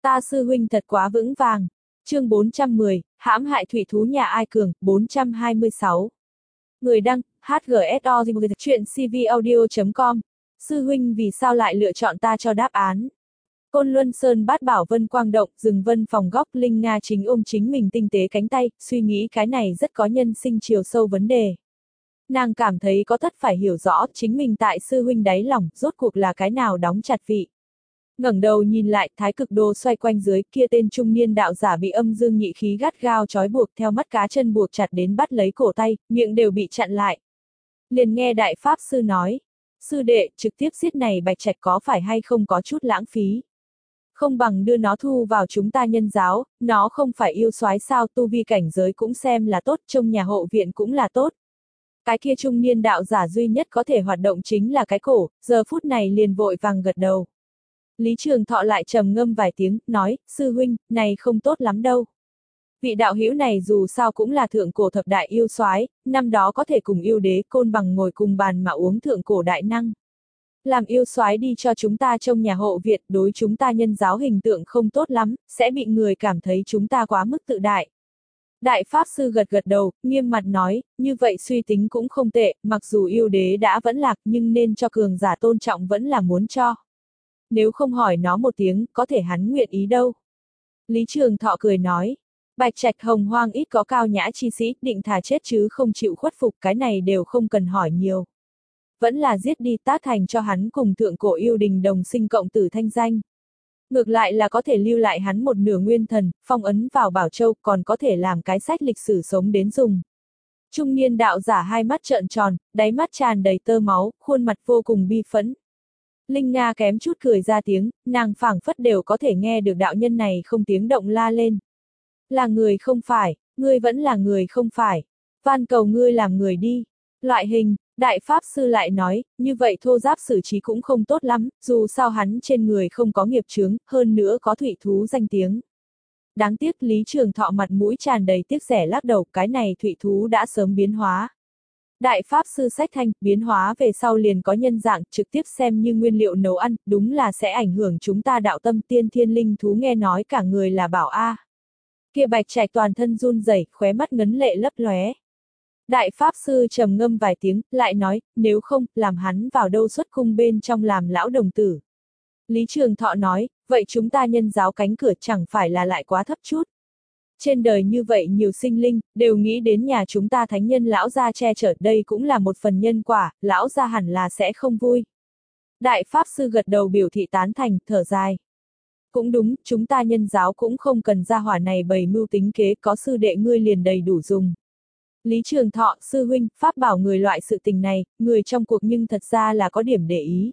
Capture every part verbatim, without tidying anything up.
Ta sư huynh thật quá vững vàng. Chương bốn trăm mười, hãm hại thủy thú nhà ai cường, bốn trăm hai mươi sáu. Người đăng, hát giê ét o chuyện cvaudio chấm com. Sư huynh vì sao lại lựa chọn ta cho đáp án? Côn Luân Sơn bát bảo vân quang động, rừng vân phòng góc, Linh Nga chính ôm chính mình tinh tế cánh tay, suy nghĩ cái này rất có nhân sinh chiều sâu vấn đề. Nàng cảm thấy có tất phải hiểu rõ chính mình tại sư huynh đáy lòng, rốt cuộc là cái nào đóng chặt vị. Ngẩng đầu nhìn lại, thái cực đồ xoay quanh dưới, kia tên trung niên đạo giả bị âm dương nhị khí gắt gao trói buộc theo mắt cá chân buộc chặt đến bắt lấy cổ tay, miệng đều bị chặn lại. Liền nghe đại pháp sư nói, sư đệ, trực tiếp giết này bạch trạch có phải hay không có chút lãng phí. Không bằng đưa nó thu vào chúng ta nhân giáo, nó không phải yêu soái sao, tu vi cảnh giới cũng xem là tốt, trong nhà hộ viện cũng là tốt. Cái kia trung niên đạo giả duy nhất có thể hoạt động chính là cái cổ, giờ phút này liền vội vàng gật đầu. Lý Trường Thọ lại trầm ngâm vài tiếng, nói, sư huynh, này không tốt lắm đâu. Vị đạo hữu này dù sao cũng là thượng cổ thập đại yêu soái, năm đó có thể cùng yêu đế Côn Bằng ngồi cùng bàn mà uống thượng cổ đại năng. Làm yêu soái đi cho chúng ta trong nhà hộ Việt, đối chúng ta nhân giáo hình tượng không tốt lắm, sẽ bị người cảm thấy chúng ta quá mức tự đại. Đại Pháp Sư gật gật đầu, nghiêm mặt nói, như vậy suy tính cũng không tệ, mặc dù yêu đế đã vẫn lạc nhưng nên cho cường giả tôn trọng vẫn là muốn cho. Nếu không hỏi nó một tiếng, có thể hắn nguyện ý đâu. Lý Trường Thọ cười nói, bạch trạch hồng hoang ít có cao nhã chi sĩ, định thà chết chứ không chịu khuất phục, cái này đều không cần hỏi nhiều. Vẫn là giết đi, tác thành cho hắn cùng thượng cổ yêu đình đồng sinh cộng tử thanh danh. Ngược lại là có thể lưu lại hắn một nửa nguyên thần, phong ấn vào Bảo Châu, còn có thể làm cái sách lịch sử sống đến dùng. Trung niên đạo giả hai mắt trợn tròn, đáy mắt tràn đầy tơ máu, khuôn mặt vô cùng bi phẫn. Linh Nga kém chút cười ra tiếng, nàng phảng phất đều có thể nghe được đạo nhân này không tiếng động la lên. Là người không phải, ngươi vẫn là người không phải. Van cầu ngươi làm người đi. Loại hình, đại pháp sư lại nói, như vậy thô giáp xử trí cũng không tốt lắm, dù sao hắn trên người không có nghiệp chướng, hơn nữa có thủy thú danh tiếng. Đáng tiếc Lý Trường Thọ mặt mũi tràn đầy tiếc rẻ lắc đầu, cái này thủy thú đã sớm biến hóa. Đại pháp sư sách thanh, biến hóa về sau liền có nhân dạng, trực tiếp xem như nguyên liệu nấu ăn, đúng là sẽ ảnh hưởng chúng ta đạo tâm. Tiên thiên linh thú nghe nói cả người là bảo a. Kia bạch trạch toàn thân run rẩy, khóe mắt ngấn lệ lấp lóe. Đại pháp sư trầm ngâm vài tiếng, lại nói, nếu không, làm hắn vào đâu xuất cung bên trong làm lão đồng tử. Lý Trường Thọ nói, vậy chúng ta nhân giáo cánh cửa chẳng phải là lại quá thấp chút. Trên đời như vậy nhiều sinh linh, đều nghĩ đến nhà chúng ta thánh nhân lão gia che chở, đây cũng là một phần nhân quả, lão gia hẳn là sẽ không vui. Đại pháp sư gật đầu biểu thị tán thành, thở dài. Cũng đúng, chúng ta nhân giáo cũng không cần gia hỏa này bày mưu tính kế, có sư đệ ngươi liền đầy đủ dùng. Lý Trường Thọ, sư huynh, pháp bảo người loại sự tình này, người trong cuộc nhưng thật ra là có điểm để ý.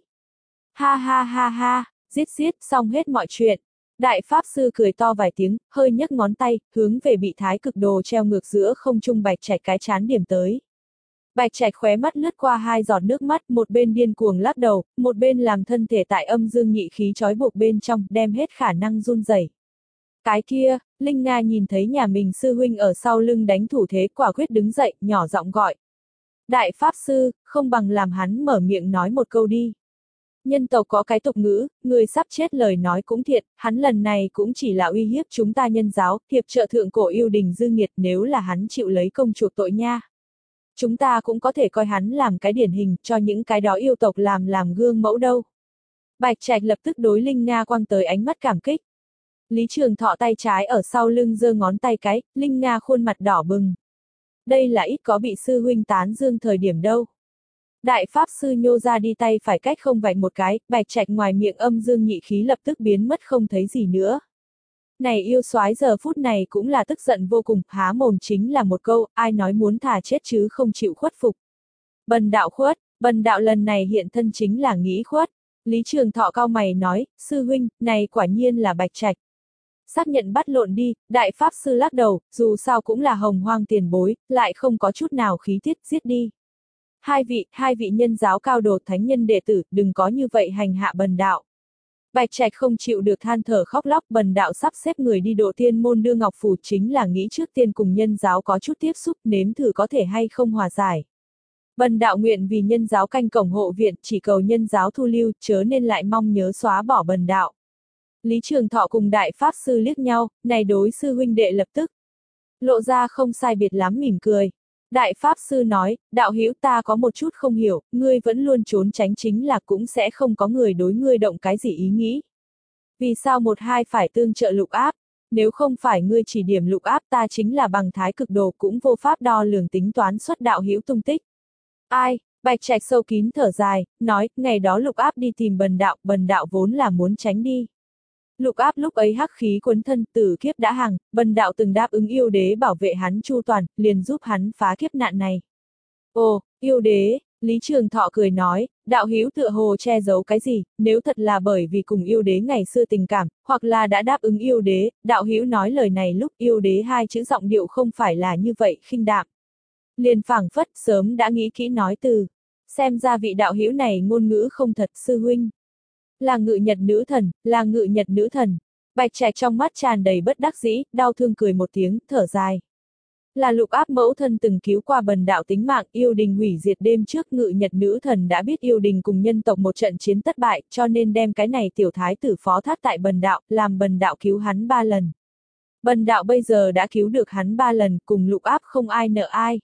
Ha ha ha ha, giết giết, xong hết mọi chuyện. Đại pháp sư cười to vài tiếng, hơi nhấc ngón tay, hướng về bị thái cực đồ treo ngược giữa không trung bạch trạch cái chán điểm tới. Bạch trạch khóe mắt lướt qua hai giọt nước mắt, một bên điên cuồng lắc đầu, một bên làm thân thể tại âm dương nhị khí trói buộc bên trong, đem hết khả năng run rẩy. Cái kia, Linh Nga nhìn thấy nhà mình sư huynh ở sau lưng đánh thủ thế, quả quyết đứng dậy, nhỏ giọng gọi. Đại pháp sư, không bằng làm hắn mở miệng nói một câu đi. Nhân tộc có cái tục ngữ, người sắp chết lời nói cũng thiện, hắn lần này cũng chỉ là uy hiếp chúng ta nhân giáo, hiệp trợ thượng cổ yêu đình dư nghiệt, nếu là hắn chịu lấy công chuộc tội nha. Chúng ta cũng có thể coi hắn làm cái điển hình, cho những cái đó yêu tộc làm làm gương mẫu đâu. Bạch Trạch lập tức đối Linh Nga quăng tới ánh mắt cảm kích. Lý Trường Thọ tay trái ở sau lưng giơ ngón tay cái, Linh Nga khuôn mặt đỏ bừng. Đây là ít có bị sư huynh tán dương thời điểm đâu. Đại pháp sư nhô ra đi tay phải cách không vạch một cái, bạch trạch ngoài miệng âm dương nhị khí lập tức biến mất không thấy gì nữa. Này yêu soái giờ phút này cũng là tức giận vô cùng, há mồm chính là một câu, ai nói muốn thà chết chứ không chịu khuất phục. Bần đạo khuất, bần đạo lần này hiện thân chính là nghĩ khuất. Lý Trường Thọ cau mày nói, sư huynh, này quả nhiên là bạch trạch. Xác nhận bắt lộn đi, đại pháp sư lắc đầu, dù sao cũng là hồng hoang tiền bối, lại không có chút nào khí tiết, giết đi. Hai vị, hai vị nhân giáo cao đồ thánh nhân đệ tử, đừng có như vậy hành hạ bần đạo. Bạch Trạch không chịu được than thở khóc lóc, bần đạo sắp xếp người đi độ tiên môn đưa ngọc phù, chính là nghĩ trước tiên cùng nhân giáo có chút tiếp xúc, nếm thử có thể hay không hòa giải. Bần đạo nguyện vì nhân giáo canh cổng hộ viện, chỉ cầu nhân giáo thu lưu, chớ nên lại mong nhớ xóa bỏ bần đạo. Lý Trường Thọ cùng Đại Pháp Sư liếc nhau, này đối sư huynh đệ lập tức lộ ra không sai biệt lắm mỉm cười. Đại Pháp Sư nói, đạo hữu ta có một chút không hiểu, ngươi vẫn luôn trốn tránh chính là cũng sẽ không có người đối ngươi động cái gì ý nghĩ. Vì sao một hai phải tương trợ lục áp, nếu không phải ngươi chỉ điểm lục áp ta chính là bằng thái cực đồ cũng vô pháp đo lường tính toán xuất đạo hữu tung tích. Ai, Bạch Trạch sâu kín thở dài, nói, ngày đó lục áp đi tìm bần đạo, bần đạo vốn là muốn tránh đi. Lục áp lúc ấy hắc khí quấn thân tử kiếp đã hàng, bần đạo từng đáp ứng yêu đế bảo vệ hắn chu toàn, liền giúp hắn phá kiếp nạn này. Ồ, yêu đế, Lý Trường Thọ cười nói, đạo hữu tựa hồ che giấu cái gì, nếu thật là bởi vì cùng yêu đế ngày xưa tình cảm, hoặc là đã đáp ứng yêu đế, đạo hữu nói lời này lúc yêu đế hai chữ giọng điệu không phải là như vậy khinh đạm. Liền phảng phất sớm đã nghĩ kỹ nói từ, xem ra vị đạo hữu này ngôn ngữ không thật sư huynh. Là ngự nhật nữ thần, là ngự nhật nữ thần. Bạch Trạch trong mắt tràn đầy bất đắc dĩ, đau thương cười một tiếng, thở dài. Là lục áp mẫu thân từng cứu qua bần đạo tính mạng, yêu đình hủy diệt đêm trước ngự nhật nữ thần đã biết yêu đình cùng nhân tộc một trận chiến thất bại, cho nên đem cái này tiểu thái tử phó thác tại bần đạo, làm bần đạo cứu hắn ba lần. Bần đạo bây giờ đã cứu được hắn ba lần, cùng lục áp không ai nợ ai.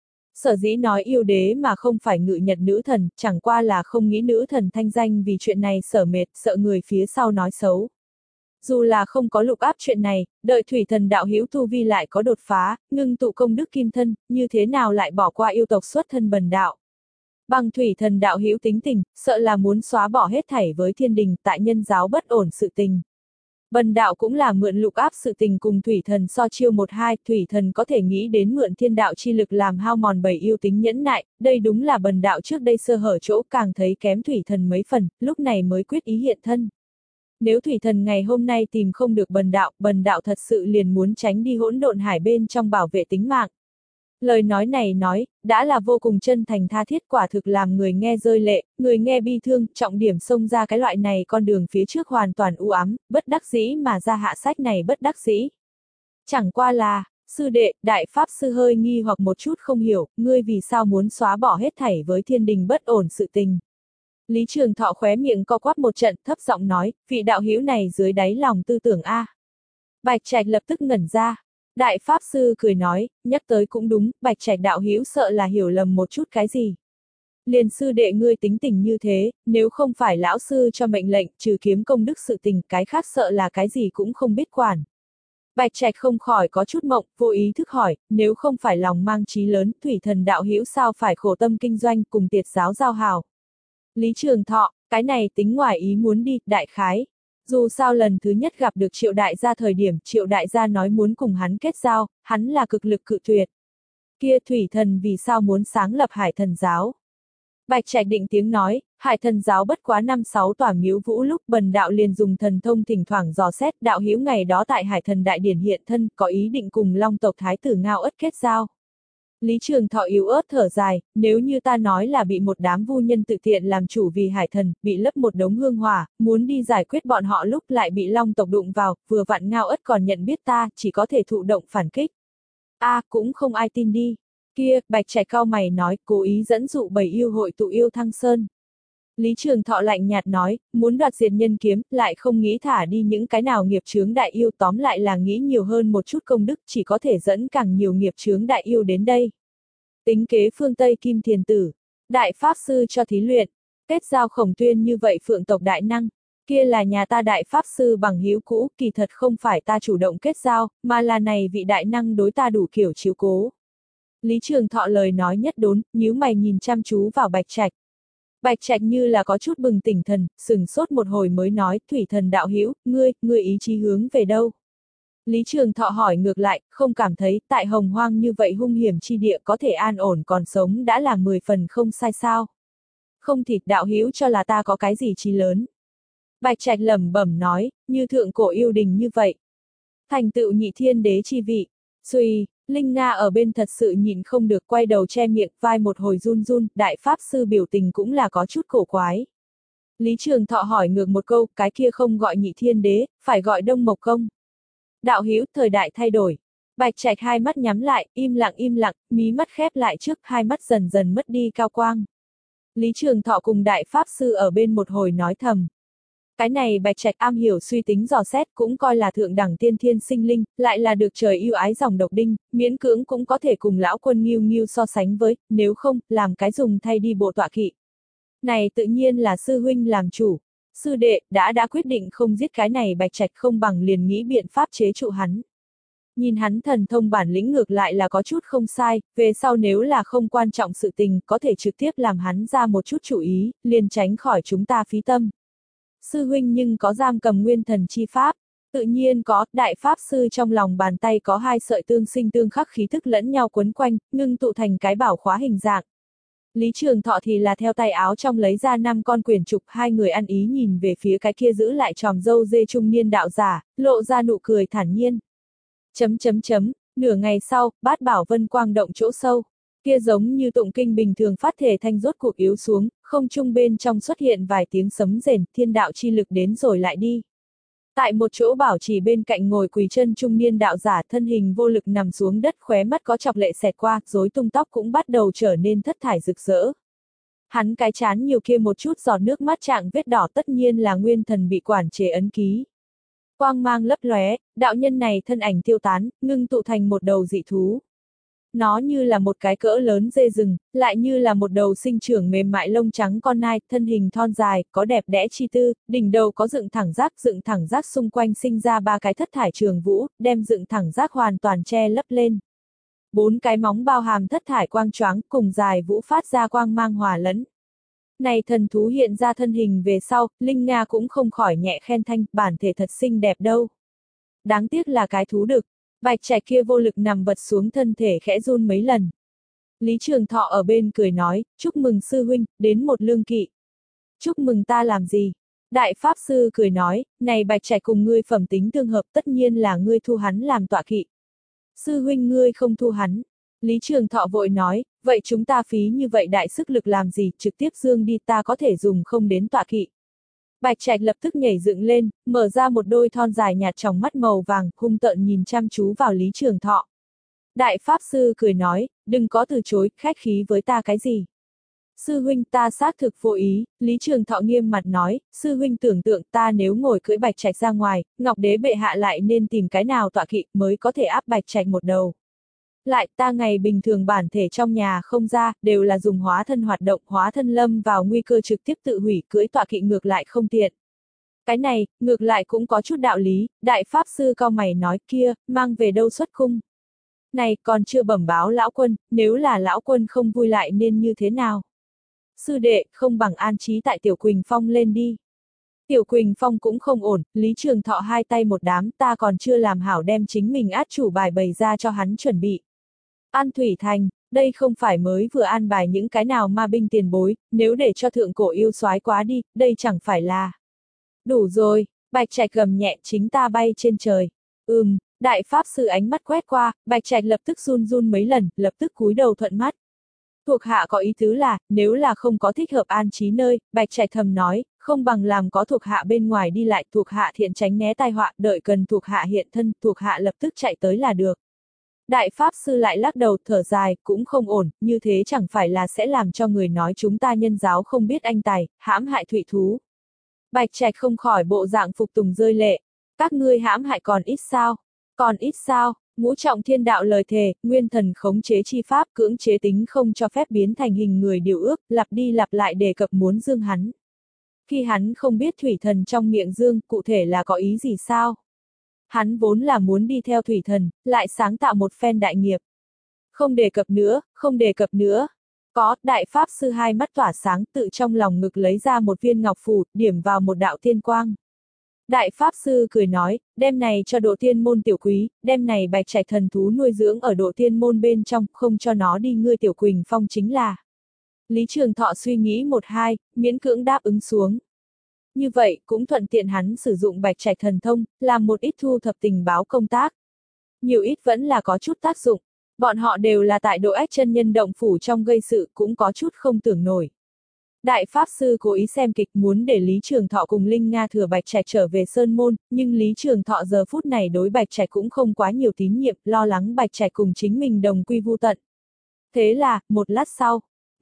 Sở dĩ nói yêu đế mà không phải ngự nhật nữ thần, chẳng qua là không nghĩ nữ thần thanh danh vì chuyện này sở mệt, sợ người phía sau nói xấu. Dù là không có lục áp chuyện này, đợi thủy thần đạo hữu tu vi lại có đột phá, ngưng tụ công đức kim thân, như thế nào lại bỏ qua yêu tộc xuất thân bần đạo. Bằng thủy thần đạo hữu tính tình, sợ là muốn xóa bỏ hết thảy với thiên đình tại nhân giáo bất ổn sự tình. Bần đạo cũng là mượn lục áp sự tình cùng thủy thần so chiêu một hai, thủy thần có thể nghĩ đến mượn thiên đạo chi lực làm hao mòn bầy yêu tính nhẫn nại, đây đúng là bần đạo trước đây sơ hở chỗ càng thấy kém thủy thần mấy phần, lúc này mới quyết ý hiện thân. Nếu thủy thần ngày hôm nay tìm không được bần đạo, bần đạo thật sự liền muốn tránh đi hỗn độn hải bên trong bảo vệ tính mạng. Lời nói này nói, đã là vô cùng chân thành tha thiết quả thực làm người nghe rơi lệ, người nghe bi thương, trọng điểm xông ra cái loại này con đường phía trước hoàn toàn u ám, bất đắc dĩ mà ra hạ sách này bất đắc dĩ. Chẳng qua là, sư đệ, đại pháp sư hơi nghi hoặc một chút không hiểu, ngươi vì sao muốn xóa bỏ hết thảy với thiên đình bất ổn sự tình. Lý Trường Thọ khóe miệng co quắp một trận, thấp giọng nói, vị đạo hữu này dưới đáy lòng tư tưởng a. Bạch Trạch lập tức ngẩn ra. Đại Pháp Sư cười nói, nhắc tới cũng đúng, Bạch Trạch đạo hữu sợ là hiểu lầm một chút cái gì. Liền sư đệ ngươi tính tình như thế, nếu không phải lão sư cho mệnh lệnh, trừ kiếm công đức sự tình, cái khác sợ là cái gì cũng không biết quản. Bạch Trạch không khỏi có chút mộng, vô ý thức hỏi, nếu không phải lòng mang chí lớn, thủy thần đạo hữu sao phải khổ tâm kinh doanh cùng tiệt giáo giao hào. Lý Trường Thọ, cái này tính ngoài ý muốn đi, đại khái. Dù sao lần thứ nhất gặp được Triệu Đại gia thời điểm, Triệu Đại gia nói muốn cùng hắn kết giao, hắn là cực lực cự tuyệt. Kia thủy thần vì sao muốn sáng lập Hải Thần giáo? Bạch Trạch định tiếng nói, Hải Thần giáo bất quá năm sáu tòa miếu vũ lúc bần đạo liền dùng thần thông thỉnh thoảng dò xét đạo hữu ngày đó tại Hải Thần đại điển hiện thân, có ý định cùng Long tộc thái tử Ngao Ất kết giao. Lý Trường Thọ yếu ớt thở dài, nếu như ta nói là bị một đám vu nhân tự tiện làm chủ vì Hải Thần, bị lấp một đống hương hỏa, muốn đi giải quyết bọn họ lúc lại bị Long tộc đụng vào, vừa vặn Ngao Ất còn nhận biết ta, chỉ có thể thụ động phản kích. A, à, cũng không ai tin đi. Kia, Bạch Trạch cao mày nói, cố ý dẫn dụ bầy yêu hội tụ yêu Thăng Sơn. Lý Trường Thọ lạnh nhạt nói, muốn đoạt diệt nhân kiếm, lại không nghĩ thả đi những cái nào nghiệp chướng đại yêu, tóm lại là nghĩ nhiều hơn một chút công đức, chỉ có thể dẫn càng nhiều nghiệp chướng đại yêu đến đây. Tính kế phương Tây Kim Thiền Tử, đại pháp sư cho thí luyện, kết giao Khổng Tuyên như vậy phượng tộc đại năng, kia là nhà ta đại pháp sư bằng hữu cũ, kỳ thật không phải ta chủ động kết giao, mà là này vị đại năng đối ta đủ kiểu chiếu cố. Lý Trường Thọ lời nói nhất đốn, nhíu mày nhìn chăm chú vào Bạch Trạch. Bạch Trạch như là có chút bừng tỉnh thần, sừng sốt một hồi mới nói, thủy thần đạo hữu, ngươi, ngươi ý chí hướng về đâu? Lý Trường Thọ hỏi ngược lại, không cảm thấy, tại hồng hoang như vậy hung hiểm chi địa có thể an ổn còn sống đã là mười phần không sai sao? Không thịt đạo hữu cho là ta có cái gì chi lớn. Bạch Trạch lẩm bẩm nói, như thượng cổ yêu đình như vậy. Thành tựu nhị thiên đế chi vị, suy. Linh Nga ở bên thật sự nhìn không được quay đầu che miệng, vai một hồi run run, đại pháp sư biểu tình cũng là có chút cổ quái. Lý Trường Thọ hỏi ngược một câu, cái kia không gọi nhị thiên đế, phải gọi Đông Mộc Công. Đạo hữu, thời đại thay đổi. Bạch Trạch hai mắt nhắm lại, im lặng im lặng, mí mắt khép lại trước, hai mắt dần dần mất đi cao quang. Lý Trường Thọ cùng đại pháp sư ở bên một hồi nói thầm. Cái này Bạch Trạch am hiểu suy tính dò xét, cũng coi là thượng đẳng tiên thiên sinh linh, lại là được trời yêu ái dòng độc đinh, miễn cưỡng cũng có thể cùng lão quân Nghiêu Nghiêu so sánh với, nếu không, làm cái dùng thay đi bộ tọa kỵ. Này tự nhiên là sư huynh làm chủ. Sư đệ, đã đã quyết định không giết cái này Bạch Trạch không bằng liền nghĩ biện pháp chế trụ hắn. Nhìn hắn thần thông bản lĩnh ngược lại là có chút không sai, về sau nếu là không quan trọng sự tình, có thể trực tiếp làm hắn ra một chút chủ ý, liền tránh khỏi chúng ta phí tâm. Sư huynh nhưng có giam cầm nguyên thần chi pháp, tự nhiên có, đại pháp sư trong lòng bàn tay có hai sợi tương sinh tương khắc khí thức lẫn nhau quấn quanh, ngưng tụ thành cái bảo khóa hình dạng. Lý Trường Thọ thì là theo tay áo trong lấy ra năm con quyển trục, hai người ăn ý nhìn về phía cái kia giữ lại tròm râu dê trung niên đạo giả, lộ ra nụ cười thản nhiên. Chấm chấm chấm, nửa ngày sau, bát bảo vân quang động chỗ sâu. Kia giống như tụng kinh bình thường phát thể thanh rốt cuộc yếu xuống, không trung bên trong xuất hiện vài tiếng sấm rền, thiên đạo chi lực đến rồi lại đi. Tại một chỗ bảo chỉ bên cạnh ngồi quỳ chân trung niên đạo giả thân hình vô lực nằm xuống đất, khóe mắt có chọc lệ xẹt qua, rối tung tóc cũng bắt đầu trở nên thất thải rực rỡ. Hắn cái chán nhiều kia một chút giọt nước mắt trạng vết đỏ tất nhiên là nguyên thần bị quản chế ấn ký. Quang mang lấp lóe, đạo nhân này thân ảnh tiêu tán, ngưng tụ thành một đầu dị thú. Nó như là một cái cỡ lớn dê rừng, lại như là một đầu sinh trưởng mềm mại lông trắng con nai, thân hình thon dài, có đẹp đẽ chi tư, đỉnh đầu có dựng thẳng giác, dựng thẳng giác xung quanh sinh ra ba cái thất thải trường vũ, đem dựng thẳng giác hoàn toàn che lấp lên. Bốn cái móng bao hàm thất thải quang choáng, cùng dài vũ phát ra quang mang hòa lẫn. Này thần thú hiện ra thân hình về sau, Linh Nga cũng không khỏi nhẹ khen thanh, bản thể thật xinh đẹp đâu. Đáng tiếc là cái thú đực. Bạch Trạch kia vô lực nằm vật xuống, thân thể khẽ run mấy lần. Lý Trường Thọ ở bên cười nói, chúc mừng sư huynh, đến một lương kỵ. Chúc mừng ta làm gì? Đại Pháp Sư cười nói, này Bạch Trạch cùng ngươi phẩm tính tương hợp, tất nhiên là ngươi thu hắn làm tọa kỵ. Sư huynh ngươi không thu hắn. Lý Trường Thọ vội nói, vậy chúng ta phí như vậy đại sức lực làm gì, trực tiếp dương đi, ta có thể dùng không đến tọa kỵ. Bạch Trạch lập tức nhảy dựng lên, mở ra một đôi thon dài nhạt tròng mắt màu vàng, hung tợn nhìn chăm chú vào Lý Trường Thọ. Đại Pháp Sư cười nói, đừng có từ chối, khách khí với ta cái gì. Sư huynh ta xác thực vô ý, Lý Trường Thọ nghiêm mặt nói, sư huynh tưởng tượng ta nếu ngồi cưỡi Bạch Trạch ra ngoài, Ngọc Đế bệ hạ lại nên tìm cái nào tọa kỵ mới có thể áp Bạch Trạch một đầu. Lại ta ngày bình thường bản thể trong nhà không ra, đều là dùng hóa thân hoạt động, hóa thân lâm vào nguy cơ trực tiếp tự hủy, cưỡi tọa kỵ ngược lại không tiện. Cái này, ngược lại cũng có chút đạo lý, Đại Pháp Sư cau mày nói kia, mang về đâu xuất cung. Này, còn chưa bẩm báo lão quân, nếu là lão quân không vui lại nên như thế nào? Sư đệ, không bằng an trí tại Tiểu Quỳnh Phong lên đi. Tiểu Quỳnh Phong cũng không ổn, Lý Trường Thọ hai tay một đám, ta còn chưa làm hảo đem chính mình át chủ bài bày ra cho hắn chuẩn bị. An Thủy Thành, đây không phải mới vừa an bài những cái nào ma binh tiền bối, nếu để cho thượng cổ yêu soái quá đi, đây chẳng phải là. Đủ rồi, Bạch Trạch gầm nhẹ, chính ta bay trên trời. Ừm, Đại Pháp Sư ánh mắt quét qua, Bạch Trạch lập tức run run mấy lần, lập tức cúi đầu thuận mắt. Thuộc hạ có ý tứ là, nếu là không có thích hợp an trí nơi, Bạch Trạch thầm nói, không bằng làm có thuộc hạ bên ngoài đi lại, thuộc hạ thiện tránh né tai họa, đợi cần thuộc hạ hiện thân, thuộc hạ lập tức chạy tới là được. Đại Pháp Sư lại lắc đầu, thở dài, cũng không ổn, như thế chẳng phải là sẽ làm cho người nói chúng ta nhân giáo không biết anh tài, hãm hại thủy thú. Bạch Trạch không khỏi bộ dạng phục tùng rơi lệ. Các ngươi hãm hại còn ít sao? Còn ít sao? Ngũ trọng thiên đạo lời thề, nguyên thần khống chế chi pháp cưỡng chế tính không cho phép biến thành hình người điều ước, lặp đi lặp lại đề cập muốn dương hắn. Khi hắn không biết thủy thần trong miệng dương, cụ thể là có ý gì sao? Hắn vốn là muốn đi theo thủy thần, lại sáng tạo một phen đại nghiệp. Không đề cập nữa, không đề cập nữa. Có, Đại Pháp Sư hai mắt tỏa sáng, tự trong lòng ngực lấy ra một viên ngọc phù, điểm vào một đạo thiên quang. Đại Pháp Sư cười nói, đem này cho độ tiên môn tiểu quý, đem này Bạch Trạch thần thú nuôi dưỡng ở độ tiên môn bên trong, không cho nó đi ngươi Tiểu Quỳnh Phong chính là. Lý Trường Thọ suy nghĩ một hai, miễn cưỡng đáp ứng xuống. Như vậy, cũng thuận tiện hắn sử dụng Bạch Trạch thần thông, làm một ít thu thập tình báo công tác. Nhiều ít vẫn là có chút tác dụng. Bọn họ đều là tại Độ Ách chân nhân động phủ trong gây sự, cũng có chút không tưởng nổi. Đại Pháp Sư cố ý xem kịch muốn để Lý Trường Thọ cùng Linh Nga thừa Bạch Trạch trở về Sơn Môn, nhưng Lý Trường Thọ giờ phút này đối Bạch Trạch cũng không quá nhiều tín nhiệm, lo lắng Bạch Trạch cùng chính mình đồng quy vu tận. Thế là, một lát sau,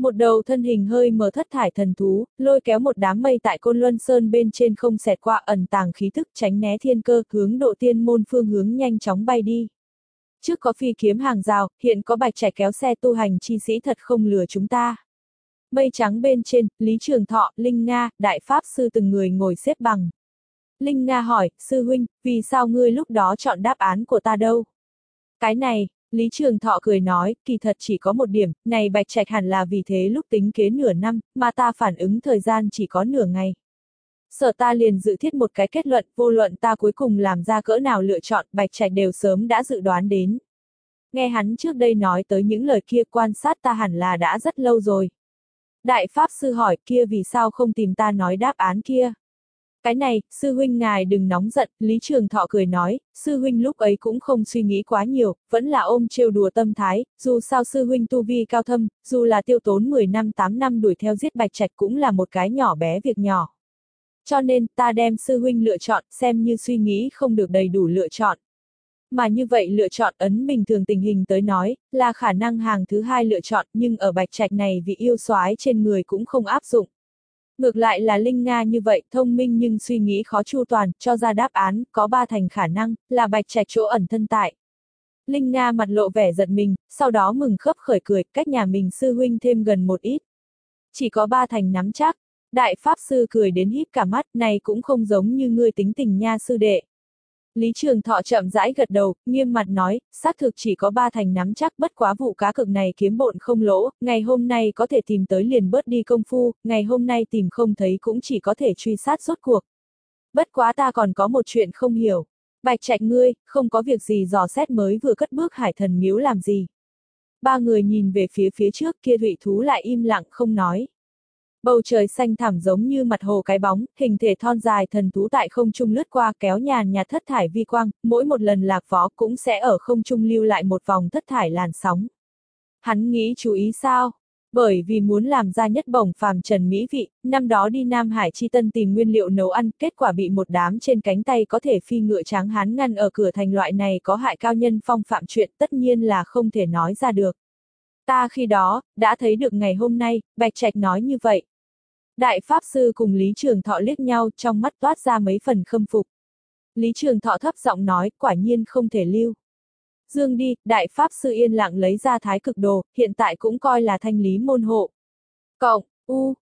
Một đầu thân hình hơi mờ thất thải thần thú, lôi kéo một đám mây tại Côn Luân Sơn bên trên không xẹt qua ẩn tàng khí thức tránh né thiên cơ, hướng độ tiên môn phương hướng nhanh chóng bay đi. Trước có phi kiếm hàng rào, hiện có bạch trạch kéo xe tu hành chi sĩ thật không lừa chúng ta. Mây trắng bên trên, Lý Trường Thọ, Linh Nga, Đại Pháp Sư từng người ngồi xếp bằng. Linh Nga hỏi, sư huynh, vì sao ngươi lúc đó chọn đáp án của ta đâu? Cái này, Lý Trường Thọ cười nói, kỳ thật chỉ có một điểm, này bạch trạch hẳn là vì thế lúc tính kế nửa năm, mà ta phản ứng thời gian chỉ có nửa ngày. Sở ta liền dự thiết một cái kết luận, vô luận ta cuối cùng làm ra cỡ nào lựa chọn, bạch trạch đều sớm đã dự đoán đến. Nghe hắn trước đây nói tới những lời kia, quan sát ta hẳn là đã rất lâu rồi. Đại Pháp Sư hỏi, kia vì sao không tìm ta nói đáp án kia? Cái này, sư huynh ngài đừng nóng giận, Lý Trường Thọ cười nói, sư huynh lúc ấy cũng không suy nghĩ quá nhiều, vẫn là ôm trêu đùa tâm thái, dù sao sư huynh tu vi cao thâm, dù là tiêu tốn mười năm tám năm đuổi theo giết bạch trạch cũng là một cái nhỏ bé việc nhỏ. Cho nên, ta đem sư huynh lựa chọn, xem như suy nghĩ không được đầy đủ lựa chọn. Mà như vậy lựa chọn ấn bình thường tình hình tới nói, là khả năng hàng thứ hai lựa chọn, nhưng ở bạch trạch này vì yêu soái trên người cũng không áp dụng. Ngược lại là Linh Nga như vậy, thông minh nhưng suy nghĩ khó chu toàn, cho ra đáp án, có ba thành khả năng, là bạch trạch chỗ ẩn thân tại. Linh Nga mặt lộ vẻ giật mình, sau đó mừng khấp khởi cười, cách nhà mình sư huynh thêm gần một ít. Chỉ có ba thành nắm chắc. Đại Pháp Sư cười đến híp cả mắt, này cũng không giống như ngươi tính tình nha sư đệ. Lý Trường Thọ chậm rãi gật đầu, nghiêm mặt nói, xác thực chỉ có ba thành nắm chắc, bất quá vụ cá cược này kiếm bộn không lỗ, ngày hôm nay có thể tìm tới liền bớt đi công phu, ngày hôm nay tìm không thấy cũng chỉ có thể truy sát rốt cuộc. Bất quá ta còn có một chuyện không hiểu. Bạch trạch ngươi, không có việc gì dò xét mới vừa cất bước Hải Thần Miếu làm gì. Ba người nhìn về phía phía trước, kia thủy thú lại im lặng không nói. Bầu trời xanh thẳm giống như mặt hồ cái bóng, hình thể thon dài thần thú tại không trung lướt qua kéo nhàn nhạt thất thải vi quang, mỗi một lần lạc vó cũng sẽ ở không trung lưu lại một vòng thất thải làn sóng. Hắn nghĩ chú ý sao? Bởi vì muốn làm ra nhất bổng phàm trần mỹ vị, năm đó đi Nam Hải Chi Tân tìm nguyên liệu nấu ăn, kết quả bị một đám trên cánh tay có thể phi ngựa tráng hán ngăn ở cửa thành, loại này có hại cao nhân phong phạm chuyện tất nhiên là không thể nói ra được. Ta khi đó, đã thấy được ngày hôm nay, Bạch Trạch nói như vậy. Đại Pháp Sư cùng Lý Trường Thọ liếc nhau, trong mắt toát ra mấy phần khâm phục. Lý Trường Thọ thấp giọng nói, quả nhiên không thể lưu. Dương đi, Đại Pháp Sư yên lặng lấy ra thái cực đồ, hiện tại cũng coi là thanh lý môn hộ. Cộng, U,